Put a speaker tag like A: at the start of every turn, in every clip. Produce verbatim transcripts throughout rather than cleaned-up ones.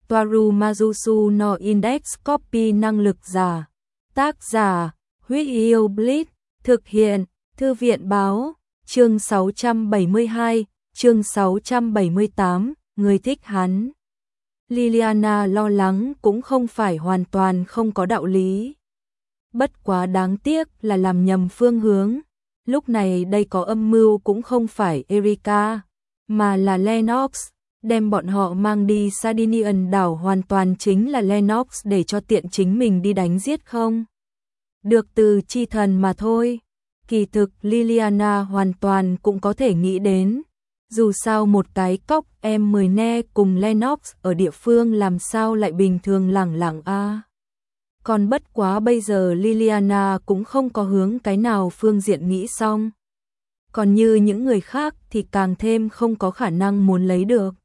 A: Toaru Majusu no Index Copy năng lực giả. Tác giả, Huyết Yêu Blitz, thực hiện, Thư viện báo, chương sáu trăm bảy mươi hai, chương sáu trăm bảy mươi tám, người thích hắn. Liliana lo lắng cũng không phải hoàn toàn không có đạo lý. Bất quá đáng tiếc là làm nhầm phương hướng. Lúc này đây có âm mưu cũng không phải Erika, mà là Lennox. Đem bọn họ mang đi Sardinian đảo hoàn toàn chính là Lennox để cho tiện chính mình đi đánh giết không? Được từ chi thần mà thôi. Kỳ thực Liliana hoàn toàn cũng có thể nghĩ đến. Dù sao một cái cóc em mười ne cùng Lennox ở địa phương làm sao lại bình thường lẳng lặng a. À. Còn bất quá bây giờ Liliana cũng không có hướng cái nào phương diện nghĩ xong. Còn như những người khác thì càng thêm không có khả năng muốn lấy được.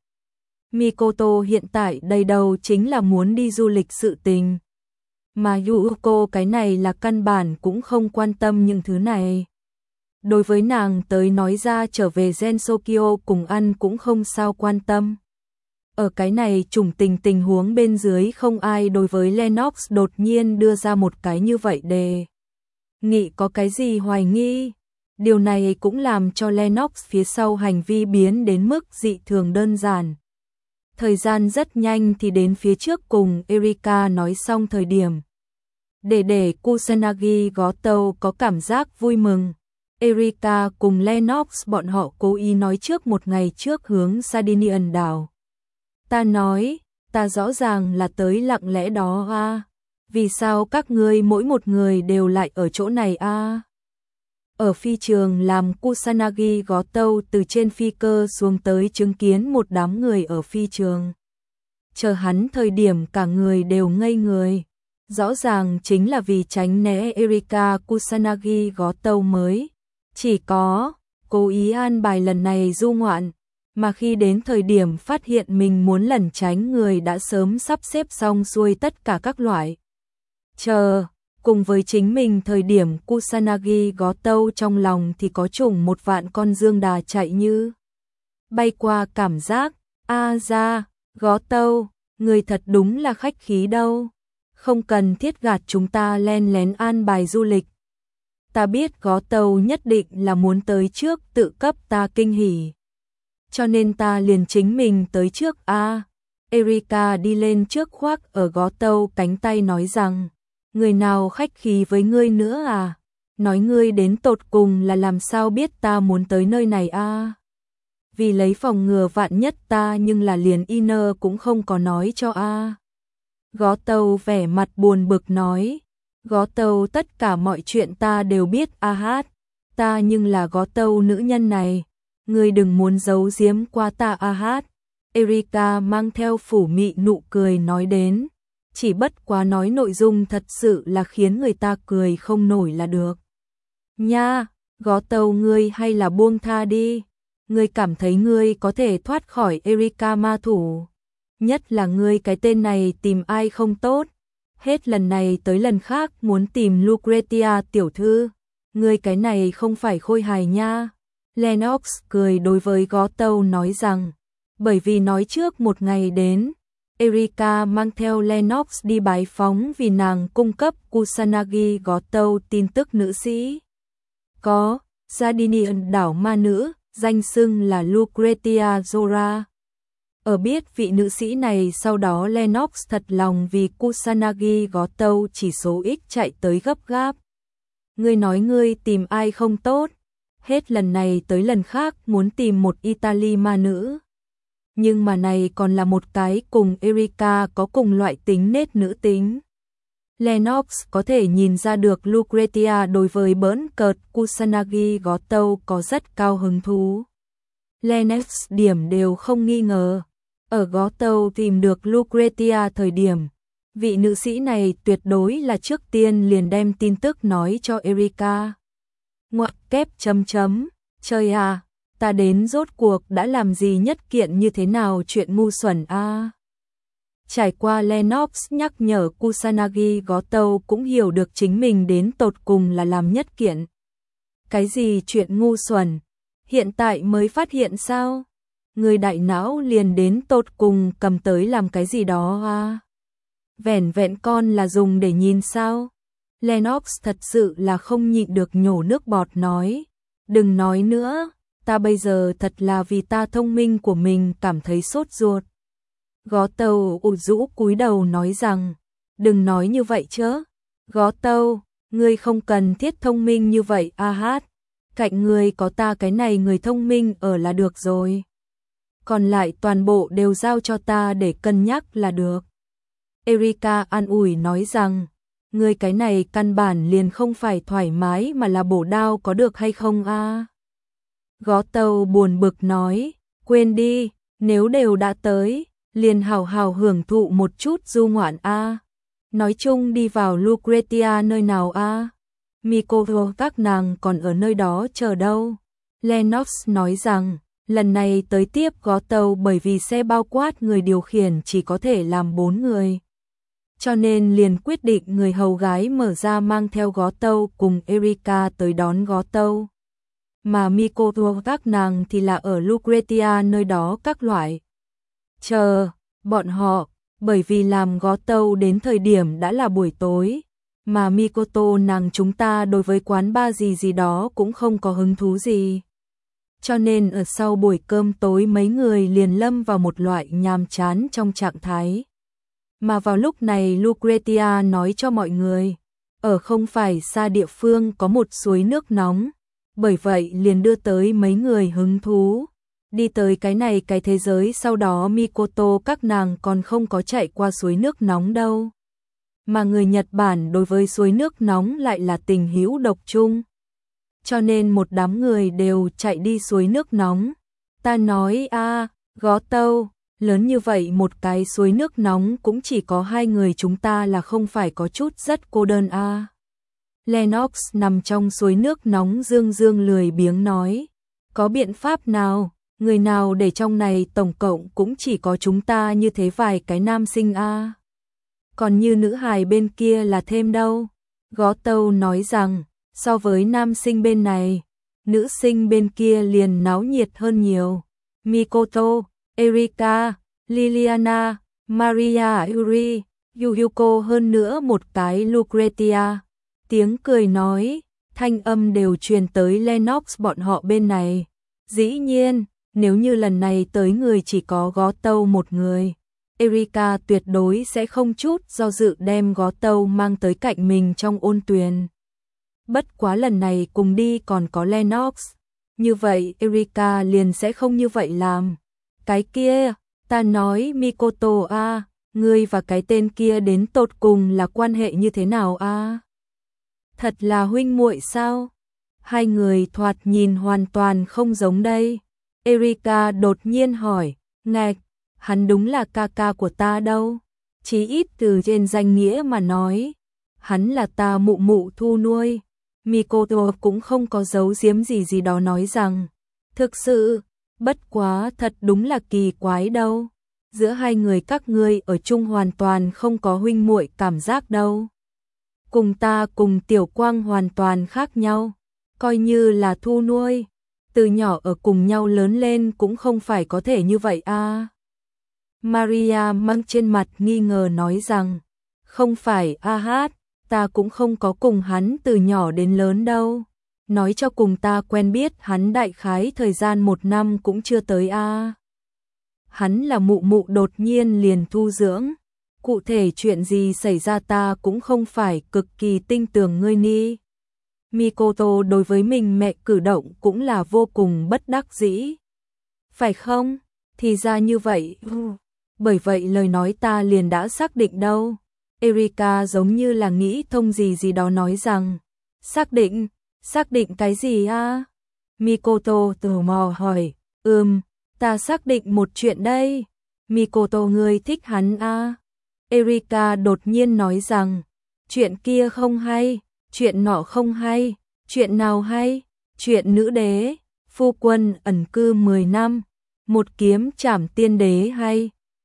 A: Mikoto hiện tại đầy đầu chính là muốn đi du lịch sự tình. Mà Yuko cái này là căn bản cũng không quan tâm những thứ này. Đối với nàng tới nói ra trở về Gensokyo cùng ăn cũng không sao quan tâm. Ở cái này trùng tình tình huống bên dưới không ai đối với Lennox đột nhiên đưa ra một cái như vậy đề nghị có cái gì hoài nghi. Điều này cũng làm cho Lennox phía sau hành vi biến đến mức dị thường đơn giản. Thời gian rất nhanh thì đến phía trước cùng Erika nói xong thời điểm. Để để Kusanagi Goto có cảm giác vui mừng. Erika cùng Lennox bọn họ cố ý nói trước một ngày trước hướng Sardinian đảo. Ta nói, ta rõ ràng là tới lặng lẽ đó a. À. Vì sao các ngươi mỗi một người đều lại ở chỗ này a? À? Ở phi trường làm Kusanagi Goto từ trên phi cơ xuống tới chứng kiến một đám người ở phi trường. Chờ hắn thời điểm cả người đều ngây người. Rõ ràng chính là vì tránh né Erika Kusanagi Goto mới. Chỉ có cố ý an bài lần này du ngoạn. Mà khi đến thời điểm phát hiện mình muốn lẩn tránh người đã sớm sắp xếp xong xuôi tất cả các loại. Chờ, cùng với chính mình thời điểm Kusanagi Goto trong lòng thì có trùng một vạn con dương đà chạy như bay qua cảm giác. A ra, Goto, người thật đúng là khách khí đâu. Không cần thiết gạt chúng ta len lén an bài du lịch. Ta biết Goto nhất định là muốn tới trước tự cấp ta kinh hỉ. Cho nên ta liền chính mình tới trước a. À, Erika đi lên trước khoác ở Goto cánh tay nói rằng, người nào khách khí với ngươi nữa à? Nói ngươi đến tột cùng là làm sao biết ta muốn tới nơi này a? À? Vì lấy phòng ngừa vạn nhất ta nhưng là liền Iner cũng không có nói cho a. À. Goto vẻ mặt buồn bực nói, Goto tất cả mọi chuyện ta đều biết a hát, ta nhưng là Goto nữ nhân này. Ngươi đừng muốn giấu giếm qua ta a hát. Erika mang theo phủ mị nụ cười nói đến. Chỉ bất quá nói nội dung thật sự là khiến người ta cười không nổi là được. Nha, Goto ngươi hay là buông tha đi. Ngươi cảm thấy ngươi có thể thoát khỏi Erika ma thủ. Nhất là ngươi cái tên này tìm ai không tốt. Hết lần này tới lần khác muốn tìm Lucretia tiểu thư. Ngươi cái này không phải khôi hài nha. Lennox cười đối với Goto nói rằng, bởi vì nói trước một ngày đến, Erika mang theo Lennox đi bái phóng vì nàng cung cấp Kusanagi Goto tin tức nữ sĩ. Có, Sardinian đảo ma nữ, danh xưng là Lucretia Zora. Ở biết vị nữ sĩ này sau đó Lennox thật lòng vì Kusanagi Goto chỉ số ít chạy tới gấp gáp. Ngươi nói ngươi tìm ai không tốt. Hết lần này tới lần khác muốn tìm một Italy ma nữ. Nhưng mà này còn là một cái cùng Erika có cùng loại tính nết nữ tính. Lennox có thể nhìn ra được Lucretia đối với bỡn cợt Kusanagi Goto có rất cao hứng thú. Lennox điểm đều không nghi ngờ. Ở Goto tìm được Lucretia thời điểm, vị nữ sĩ này tuyệt đối là trước tiên liền đem tin tức nói cho Erika. Ngoặc kép chấm chấm, trời à, ta đến rốt cuộc đã làm gì nhất kiện như thế nào chuyện ngu xuẩn a. À. Trải qua Lennox nhắc nhở Kusanagi Goto cũng hiểu được chính mình đến tột cùng là làm nhất kiện. Cái gì chuyện ngu xuẩn, hiện tại mới phát hiện sao? người đại não liền đến tột cùng cầm tới làm cái gì đó à? Vẻn vẹn con là dùng để nhìn sao? Lennox thật sự là không nhịn được nhổ nước bọt nói. Đừng nói nữa, ta bây giờ thật là vì ta thông minh của mình cảm thấy sốt ruột. Gó Tâu ủ rũ cúi đầu nói rằng, đừng nói như vậy chứ. Gó Tâu, ngươi không cần thiết thông minh như vậy a hát. Cạnh ngươi có ta cái này người thông minh ở là được rồi. Còn lại toàn bộ đều giao cho ta để cân nhắc là được. Erika an ủi nói rằng, ngươi cái này căn bản liền không phải thoải mái mà là bổ đao có được hay không a? À? Gó Tâu buồn bực nói, quên đi, nếu đều đã tới, liền hào hào hưởng thụ một chút du ngoạn a. À? Nói chung đi vào Lucretia nơi nào a? À? Mikoto các nàng còn ở nơi đó chờ đâu. Lennox nói rằng, lần này tới tiếp Gó Tâu bởi vì xe bao quát người điều khiển chỉ có thể làm bốn người. Cho nên liền quyết định người hầu gái mở ra mang theo Gó Tâu cùng Erika tới đón Gó Tâu. Mà Mikoto các nàng thì là ở Lucretia nơi đó các loại. Chờ, bọn họ, bởi vì làm Gó Tâu đến thời điểm đã là buổi tối, mà Mikoto nàng chúng ta đối với quán bar gì gì đó cũng không có hứng thú gì. Cho nên ở sau buổi cơm tối mấy người liền lâm vào một loại nhàm chán trong trạng thái. Mà vào lúc này Lucretia nói cho mọi người, ở không phải xa địa phương có một suối nước nóng, bởi vậy liền đưa tới mấy người hứng thú. Đi tới cái này cái thế giới sau đó Mikoto các nàng còn không có chạy qua suối nước nóng đâu. Mà người Nhật Bản đối với suối nước nóng lại là tình hữu độc chung. Cho nên một đám người đều chạy đi suối nước nóng. Ta nói a, Gó Tâu, lớn như vậy một cái suối nước nóng cũng chỉ có hai người chúng ta là không phải có chút rất cô đơn a. À. Lennox nằm trong suối nước nóng dương dương lười biếng nói, có biện pháp nào, người nào để trong này tổng cộng cũng chỉ có chúng ta như thế vài cái nam sinh a. À. Còn như nữ hài bên kia là thêm đâu. Gó Tâu nói rằng, so với nam sinh bên này, nữ sinh bên kia liền náo nhiệt hơn nhiều. Mikoto, Erika, Liliana, Maria Yuri, Yuhiko hơn nữa một cái Lucretia. Tiếng cười nói, thanh âm đều truyền tới Lennox bọn họ bên này. Dĩ nhiên, nếu như lần này tới người chỉ có Gó Tâu một người, Erika tuyệt đối sẽ không chút do dự đem Gó Tâu mang tới cạnh mình trong ôn tuyền. Bất quá lần này cùng đi còn có Lennox, như vậy Erika liền sẽ không như vậy làm. Cái kia, ta nói Mikoto a, à, ngươi và cái tên kia đến tột cùng là quan hệ như thế nào a? À? Thật là huynh muội sao? Hai người thoạt nhìn hoàn toàn không giống đây. Erika đột nhiên hỏi, ngạch, hắn đúng là ca ca của ta đâu? Chí ít từ trên danh nghĩa mà nói, hắn là ta mụ mụ thu nuôi. Mikoto cũng không có giấu giếm gì gì đó nói rằng, thực sự, bất quá thật đúng là kỳ quái đâu. Giữa hai người các ngươi ở chung hoàn toàn không có huynh muội cảm giác đâu. Cùng ta cùng Tiểu Quang hoàn toàn khác nhau, coi như là thu nuôi, từ nhỏ ở cùng nhau lớn lên cũng không phải có thể như vậy a. À. Maria mang trên mặt nghi ngờ nói rằng, không phải a hát, ta cũng không có cùng hắn từ nhỏ đến lớn đâu. Nói cho cùng ta quen biết hắn đại khái thời gian một năm cũng chưa tới a. À. Hắn là mụ mụ đột nhiên liền thu dưỡng. Cụ thể chuyện gì xảy ra ta cũng không phải cực kỳ tin tưởng ngươi ni. Mikoto đối với mình mẹ cử động cũng là vô cùng bất đắc dĩ. Phải không? Thì ra như vậy. Bởi vậy lời nói ta liền đã xác định đâu. Erika giống như là nghĩ thông gì gì đó nói rằng, xác định, xác định cái gì a? Mikoto tò mò hỏi, ừm, ta xác định một chuyện đây. Mikoto ngươi thích hắn a? Erika đột nhiên nói rằng, chuyện kia không hay, chuyện nọ không hay, chuyện nào hay, chuyện nữ đế, phu quân ẩn cư mười năm, một kiếm trảm tiên đế hay.